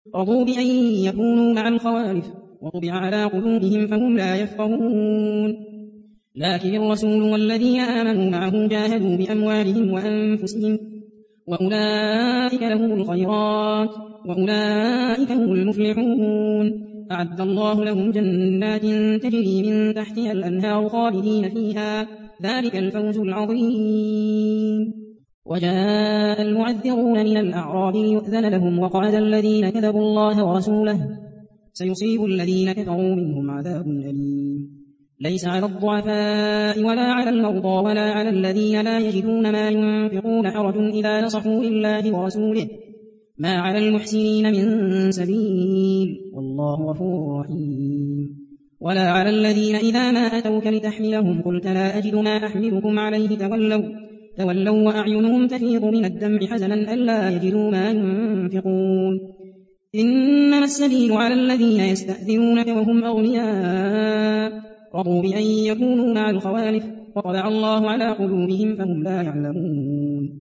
رضوا بأن يكونوا مع الخوالف وطبع على قلوبهم فهم لا يفقهون لكن الرسول والذين آمنوا معه جاهدوا بأموالهم وأنفسهم وأولئك لهم الخيرات وأولئك هم المفلحون أعد الله لهم جنات تجري من تحتها الأنهار خالدين فيها ذلك الفوز العظيم. وجاء المعذرون من الأعراب ليؤذن لهم وقعد الذين كذبوا الله ورسوله سيصيب الذين كفروا منهم عذاب أليم. ليس على الضعفاء ولا على المرضى ولا على الذين لا يجدون ما ينفقون حرج إذا نصحوا لله ورسوله ما على المحسنين من سبيل والله غفور رحيم. ولا على الذين إذا ما أتوك لتحملهم قلت لا أجد ما أحملكم عليه تولوا وأعينهم تفيض من الدمع حزنا ألا يجدوا ما ينفقون. إنما السبيل على الذين يستأذنونك وهم أغنياء رضوا بأن يكونوا مع الخوالف وطبع الله على قلوبهم فهم لا يعلمون.